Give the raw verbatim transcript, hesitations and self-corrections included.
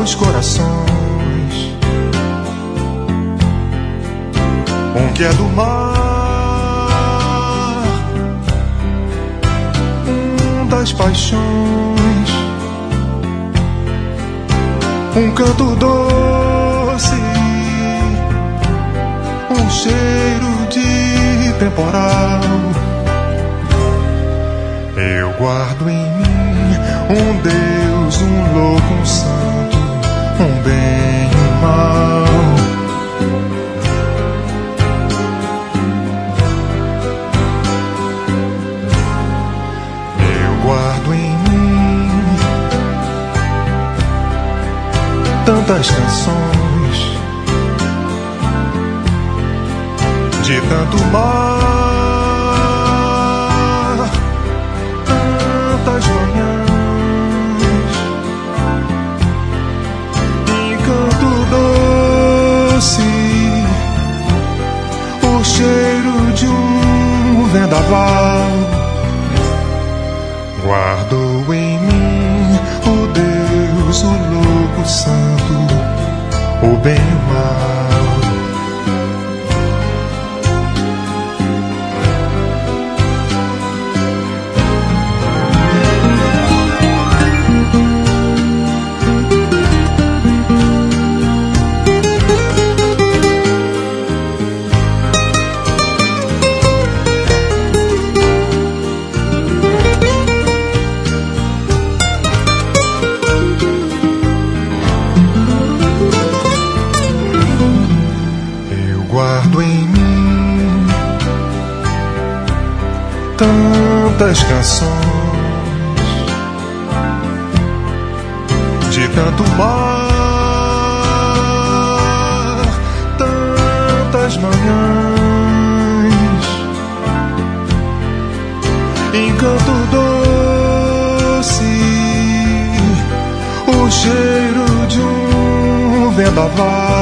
dois corações, um que é do mar, um das paixões, um canto doce, um cheiro de temporal. Eu guardo em mim um Deus, um louco, um santo, um bem e um mal. Eu guardo em mim tantas canções de tanto mar, tantas manhãs, encanto doce, o cheiro de um vendaval. Guardo em mim o Deus, o louco, o santo, o bem e o mal. Tantas canções de tanto mar, tantas manhãs, encanto doce, o cheiro de um vendaval.